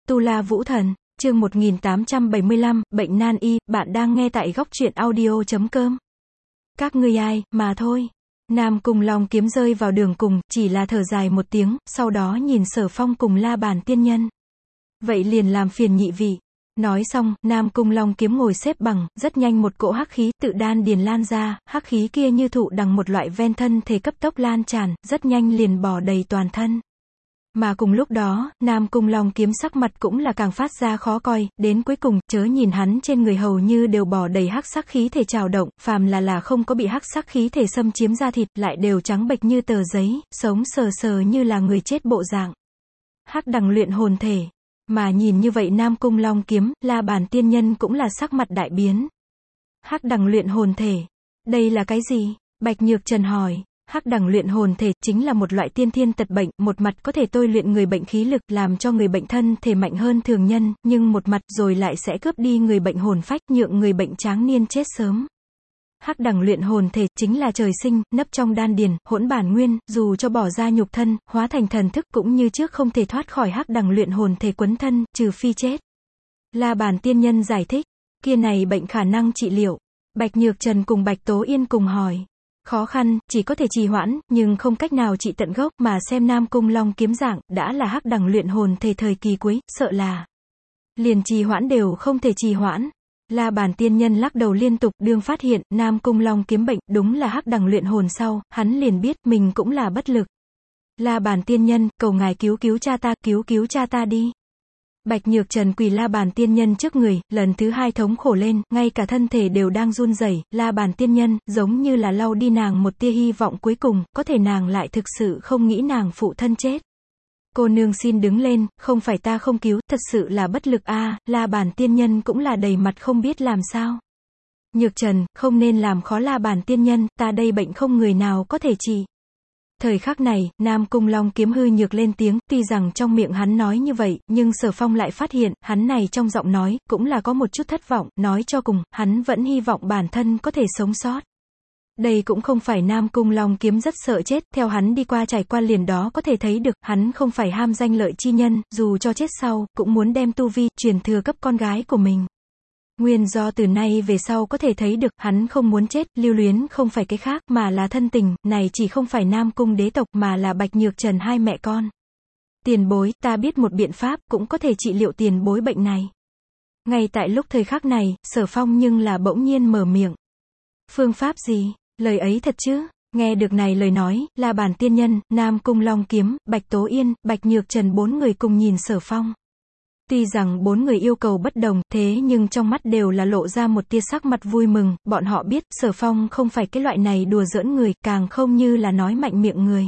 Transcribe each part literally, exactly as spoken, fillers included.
Tu La Vũ Thần, chương một nghìn tám trăm bảy mươi lăm, bệnh nan y, bạn đang nghe tại góc truyện audio chấm com. Các ngươi ai, mà thôi. Nam Cung Long Kiếm rơi vào đường cùng, chỉ là thở dài một tiếng, sau đó nhìn Sở Phong cùng La Bàn tiên nhân. Vậy liền làm phiền nhị vị. Nói xong, Nam Cung Long Kiếm ngồi xếp bằng, rất nhanh một cỗ hắc khí tự đan điền lan ra, hắc khí kia như thụ đằng một loại ven thân thể cấp tốc lan tràn, rất nhanh liền bò đầy toàn thân. Mà cùng lúc đó, Nam Cung Long Kiếm sắc mặt cũng là càng phát ra khó coi, đến cuối cùng, chớ nhìn hắn trên người hầu như đều bò đầy hắc sắc khí thể trào động, phàm là là không có bị hắc sắc khí thể xâm chiếm da thịt, lại đều trắng bệch như tờ giấy, sống sờ sờ như là người chết bộ dạng. Hắc đằng luyện hồn thể. Mà nhìn như vậy Nam Cung Long Kiếm, La Bàn tiên nhân cũng là sắc mặt đại biến. Hắc đằng luyện hồn thể. Đây là cái gì? Bạch Nhược Trần hỏi. Hắc đằng luyện hồn thể chính là một loại tiên thiên tật bệnh, một mặt có thể tôi luyện người bệnh khí lực, làm cho người bệnh thân thể mạnh hơn thường nhân, nhưng một mặt rồi lại sẽ cướp đi người bệnh hồn phách, nhượng người bệnh tráng niên chết sớm. Hắc đằng luyện hồn thể chính là trời sinh, nấp trong đan điền, hỗn bản nguyên, dù cho bỏ ra nhục thân, hóa thành thần thức cũng như trước không thể thoát khỏi hắc đằng luyện hồn thể quấn thân, trừ phi chết. La Bàn tiên nhân giải thích, kia này bệnh khả năng trị liệu. Bạch Nhược Trần cùng Bạch Tố Yên cùng hỏi. Khó khăn, chỉ có thể trì hoãn, nhưng không cách nào trị tận gốc, mà xem Nam Cung Long Kiếm dạng, đã là hắc đằng luyện hồn thể thời kỳ cuối, sợ là liền trì hoãn đều không thể trì hoãn. La Bàn tiên nhân lắc đầu liên tục, đương phát hiện, Nam Cung Long Kiếm bệnh, đúng là hắc đằng luyện hồn sau, hắn liền biết, mình cũng là bất lực. La Bàn tiên nhân, cầu ngài cứu cứu cha ta, cứu cứu cha ta đi. Bạch Nhược Trần quỳ La Bàn tiên nhân trước người, lần thứ hai thống khổ lên, ngay cả thân thể đều đang run rẩy. La Bàn tiên nhân, giống như là lau đi nàng một tia hy vọng cuối cùng, có thể nàng lại thực sự không nghĩ nàng phụ thân chết. Cô nương xin đứng lên, không phải ta không cứu, thật sự là bất lực a. À, La Bàn tiên nhân cũng là đầy mặt không biết làm sao. Nhược Trần, không nên làm khó La Bàn tiên nhân, ta đây bệnh không người nào có thể trị. Thời khắc này, Nam Cung Long Kiếm hư nhược lên tiếng, tuy rằng trong miệng hắn nói như vậy, nhưng Sở Phong lại phát hiện, hắn này trong giọng nói, cũng là có một chút thất vọng, nói cho cùng, hắn vẫn hy vọng bản thân có thể sống sót. Đây cũng không phải Nam Cung Long Kiếm rất sợ chết, theo hắn đi qua trải qua liền đó có thể thấy được, hắn không phải ham danh lợi chi nhân, dù cho chết sau, cũng muốn đem tu vi, truyền thừa cấp con gái của mình. Nguyên do từ nay về sau có thể thấy được, hắn không muốn chết, lưu luyến không phải cái khác, mà là thân tình, này chỉ không phải Nam Cung đế tộc, mà là Bạch Nhược Trần hai mẹ con. Tiền bối, ta biết một biện pháp, cũng có thể trị liệu tiền bối bệnh này. Ngay tại lúc thời khắc này, Sở Phong nhưng là bỗng nhiên mở miệng. Phương pháp gì? Lời ấy thật chứ? Nghe được này lời nói, La Bàn tiên nhân, Nam Cung Long Kiếm, Bạch Tố Yên, Bạch Nhược Trần bốn người cùng nhìn Sở Phong. Tuy rằng bốn người yêu cầu bất đồng, thế nhưng trong mắt đều là lộ ra một tia sắc mặt vui mừng, bọn họ biết, Sở Phong không phải cái loại này đùa giỡn người, càng không như là nói mạnh miệng người.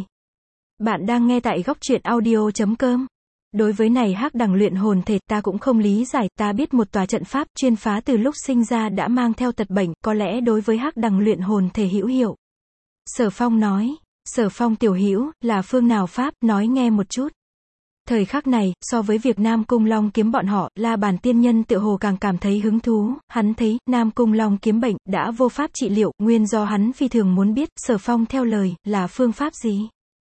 Bạn đang nghe tại góc truyện audio chấm com. Đối với này hắc đằng luyện hồn thể, ta cũng không lý giải, ta biết một tòa trận pháp, chuyên phá từ lúc sinh ra đã mang theo tật bệnh, có lẽ đối với hắc đằng luyện hồn thể hữu hiệu. Sở Phong nói, Sở Phong tiểu hữu, là phương nào pháp, nói nghe một chút. Thời khắc này, so với việc Nam Cung Long Kiếm bọn họ, La Bàn tiên nhân tựa hồ càng cảm thấy hứng thú, hắn thấy, Nam Cung Long Kiếm bệnh, đã vô pháp trị liệu, nguyên do hắn phi thường muốn biết, Sở Phong theo lời, là phương pháp gì?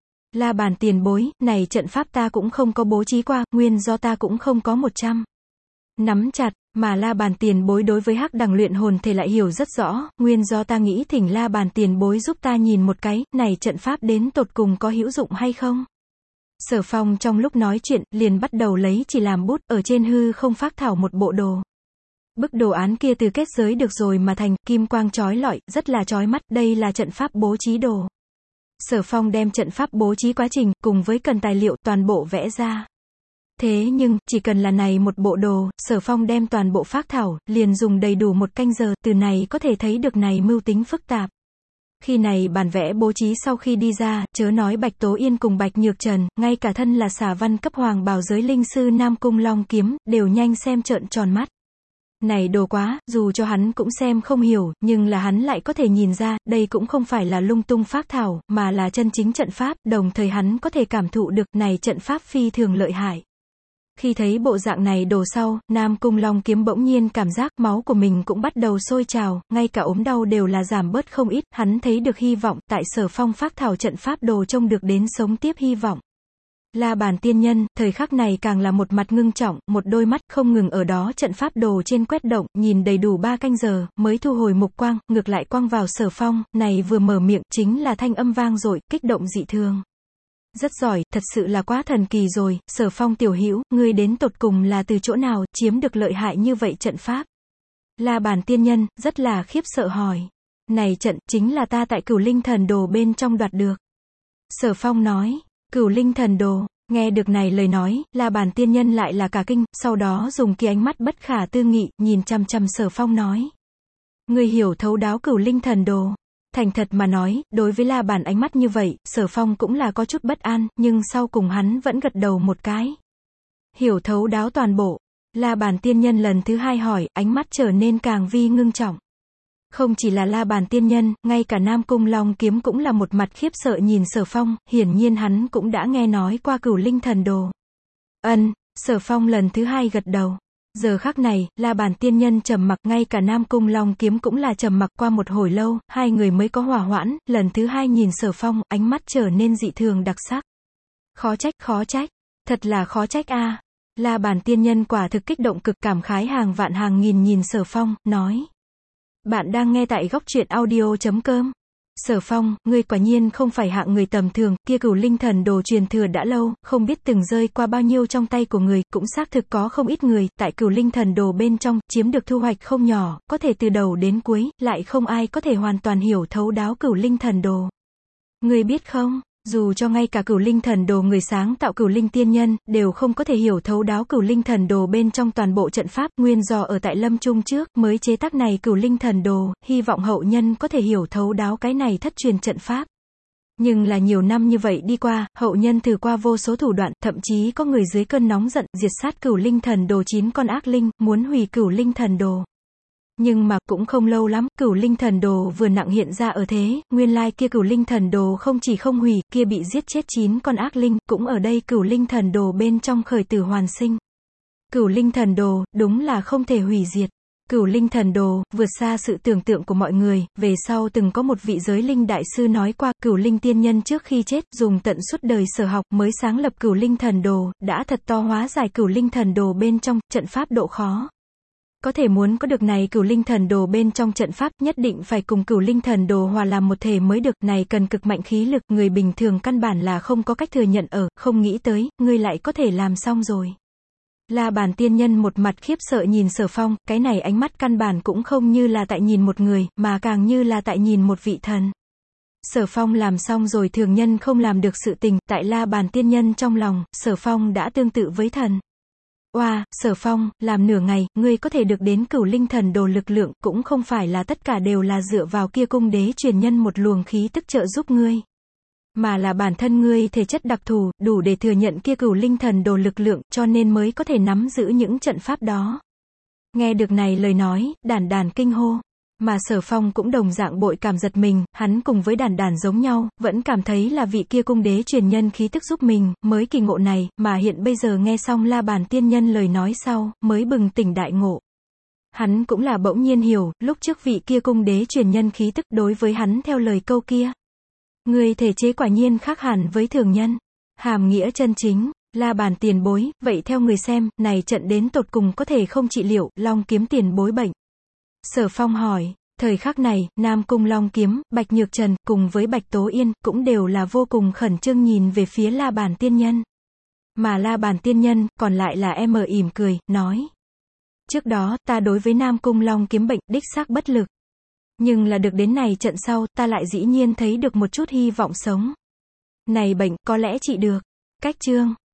La Bàn tiền bối, này trận pháp ta cũng không có bố trí qua, nguyên do ta cũng không có một trăm. Nắm chặt, mà La Bàn tiền bối đối với hắc đằng luyện hồn thể lại hiểu rất rõ, nguyên do ta nghĩ thỉnh La Bàn tiền bối giúp ta nhìn một cái, này trận pháp đến tột cùng có hữu dụng hay không? Sở Phong trong lúc nói chuyện, liền bắt đầu lấy chỉ làm bút, ở trên hư không phác thảo một bộ đồ. Bức đồ án kia từ kết giới được rồi mà thành, kim quang chói lọi, rất là chói mắt, đây là trận pháp bố trí đồ. Sở Phong đem trận pháp bố trí quá trình, cùng với cần tài liệu, toàn bộ vẽ ra. Thế nhưng, chỉ cần là này một bộ đồ, Sở Phong đem toàn bộ phác thảo, liền dùng đầy đủ một canh giờ, từ này có thể thấy được này mưu tính phức tạp. Khi này bản vẽ bố trí sau khi đi ra, chớ nói Bạch Tố Yên cùng Bạch Nhược Trần, ngay cả thân là xà văn cấp hoàng bào giới linh sư Nam Cung Long Kiếm, đều nhanh xem trợn tròn mắt. Này đồ quá, dù cho hắn cũng xem không hiểu, nhưng là hắn lại có thể nhìn ra, đây cũng không phải là lung tung phác thảo, mà là chân chính trận pháp, đồng thời hắn có thể cảm thụ được, này trận pháp phi thường lợi hại. Khi thấy bộ dạng này đồ sau, Nam Cung Long Kiếm bỗng nhiên cảm giác máu của mình cũng bắt đầu sôi trào, ngay cả ốm đau đều là giảm bớt không ít, hắn thấy được hy vọng, tại Sở Phong phác thảo trận pháp đồ trông được đến sống tiếp hy vọng. La Bàn tiên nhân, thời khắc này càng là một mặt ngưng trọng, một đôi mắt không ngừng ở đó trận pháp đồ trên quét động, nhìn đầy đủ ba canh giờ, mới thu hồi mục quang, ngược lại quang vào Sở Phong, này vừa mở miệng, chính là thanh âm vang dội, kích động dị thường. Rất giỏi, thật sự là quá thần kỳ rồi, Sở Phong tiểu hữu, ngươi đến tột cùng là từ chỗ nào, chiếm được lợi hại như vậy trận pháp. La Bàn tiên nhân, rất là khiếp sợ hỏi. Này trận, chính là ta tại Cửu Linh Thần Đồ bên trong đoạt được. Sở Phong nói, Cửu Linh Thần Đồ, nghe được này lời nói, La Bàn tiên nhân lại là cả kinh, sau đó dùng kia ánh mắt bất khả tư nghị, nhìn chằm chằm Sở Phong nói. Ngươi hiểu thấu đáo Cửu Linh Thần Đồ. Thành thật mà nói, đối với La Bàn ánh mắt như vậy, Sở Phong cũng là có chút bất an, nhưng sau cùng hắn vẫn gật đầu một cái. Hiểu thấu đáo toàn bộ. La Bàn tiên nhân lần thứ hai hỏi, ánh mắt trở nên càng vi ngưng trọng. Không chỉ là La Bàn tiên nhân, ngay cả Nam Cung Long Kiếm cũng là một mặt khiếp sợ nhìn Sở Phong, hiển nhiên hắn cũng đã nghe nói qua Cửu Linh Thần Đồ. Ân, Sở Phong lần thứ hai gật đầu. Giờ khắc này, La Bàn tiên nhân trầm mặc, ngay cả Nam Cung Long Kiếm cũng là trầm mặc, qua một hồi lâu, hai người mới có hòa hoãn, lần thứ hai nhìn Sở Phong, ánh mắt trở nên dị thường đặc sắc. Khó trách, khó trách, thật là khó trách a. À. La Bàn tiên nhân quả thực kích động cực cảm khái hàng vạn hàng nghìn nhìn Sở Phong, nói. Bạn đang nghe tại góc truyện audio chấm com. Sở Phong, ngươi quả nhiên không phải hạng người tầm thường, kia Cửu Linh Thần Đồ truyền thừa đã lâu, không biết từng rơi qua bao nhiêu trong tay của người, cũng xác thực có không ít người, tại Cửu Linh Thần Đồ bên trong, chiếm được thu hoạch không nhỏ, có thể từ đầu đến cuối, lại không ai có thể hoàn toàn hiểu thấu đáo Cửu Linh Thần Đồ. Ngươi biết không? Dù cho ngay cả Cửu Linh Thần Đồ người sáng tạo Cửu Linh tiên nhân, đều không có thể hiểu thấu đáo Cửu Linh Thần Đồ bên trong toàn bộ trận pháp, nguyên do ở tại Lâm Trung trước, mới chế tác này Cửu Linh Thần Đồ, hy vọng hậu nhân có thể hiểu thấu đáo cái này thất truyền trận pháp. Nhưng là nhiều năm như vậy đi qua, hậu nhân thử qua vô số thủ đoạn, thậm chí có người dưới cơn nóng giận, diệt sát Cửu Linh Thần Đồ chín con ác linh, muốn hủy Cửu Linh Thần Đồ. Nhưng mà, cũng không lâu lắm, Cửu Linh Thần Đồ vừa nặng hiện ra ở thế, nguyên lai kia Cửu Linh Thần Đồ không chỉ không hủy, kia bị giết chết chín con ác linh, cũng ở đây Cửu Linh Thần Đồ bên trong khởi tử hoàn sinh. Cửu Linh Thần Đồ, đúng là không thể hủy diệt. Cửu Linh Thần Đồ, vượt xa sự tưởng tượng của mọi người, về sau từng có một vị giới linh đại sư nói qua, Cửu Linh tiên nhân trước khi chết, dùng tận suốt đời sở học, mới sáng lập Cửu Linh Thần Đồ, đã thật to hóa giải Cửu Linh Thần Đồ bên trong, trận pháp độ khó. Có thể muốn có được này Cửu Linh Thần Đồ bên trong trận pháp, nhất định phải cùng Cửu Linh Thần Đồ hòa làm một thể mới được, này cần cực mạnh khí lực, người bình thường căn bản là không có cách thừa nhận ở, không nghĩ tới, ngươi lại có thể làm xong rồi. La Bàn tiên nhân một mặt khiếp sợ nhìn Sở Phong, cái này ánh mắt căn bản cũng không như là tại nhìn một người, mà càng như là tại nhìn một vị thần. Sở Phong làm xong rồi thường nhân không làm được sự tình, tại La Bàn tiên nhân trong lòng, Sở Phong đã tương tự với thần. Oa, wow, Sở Phong, làm nửa ngày, ngươi có thể được đến Cửu Linh Thần Đồ lực lượng, cũng không phải là tất cả đều là dựa vào kia cung đế truyền nhân một luồng khí tức trợ giúp ngươi. Mà là bản thân ngươi thể chất đặc thù, đủ để thừa nhận kia Cửu Linh Thần Đồ lực lượng, cho nên mới có thể nắm giữ những trận pháp đó. Nghe được này lời nói, Đản Đản kinh hô. Mà Sở Phong cũng đồng dạng bội cảm giật mình, hắn cùng với Đản Đản giống nhau, vẫn cảm thấy là vị kia cung đế truyền nhân khí tức giúp mình, mới kỳ ngộ này, mà hiện bây giờ nghe xong La Bàn tiên nhân lời nói sau, mới bừng tỉnh đại ngộ. Hắn cũng là bỗng nhiên hiểu, lúc trước vị kia cung đế truyền nhân khí tức đối với hắn theo lời câu kia. Người thể chế quả nhiên khác hẳn với thường nhân. Hàm nghĩa chân chính, La Bàn tiền bối, vậy theo người xem, này trận đến tột cùng có thể không trị liệu, Long Kiếm tiền bối bệnh. Sở Phong hỏi, thời khắc này, Nam Cung Long Kiếm, Bạch Nhược Trần, cùng với Bạch Tố Yên, cũng đều là vô cùng khẩn trương nhìn về phía La Bàn tiên nhân. Mà La Bàn tiên nhân, còn lại là em ở ỉm cười, nói. Trước đó, ta đối với Nam Cung Long Kiếm bệnh, đích xác bất lực. Nhưng là được đến này trận sau, ta lại dĩ nhiên thấy được một chút hy vọng sống. Này bệnh, có lẽ trị được. Cách chương.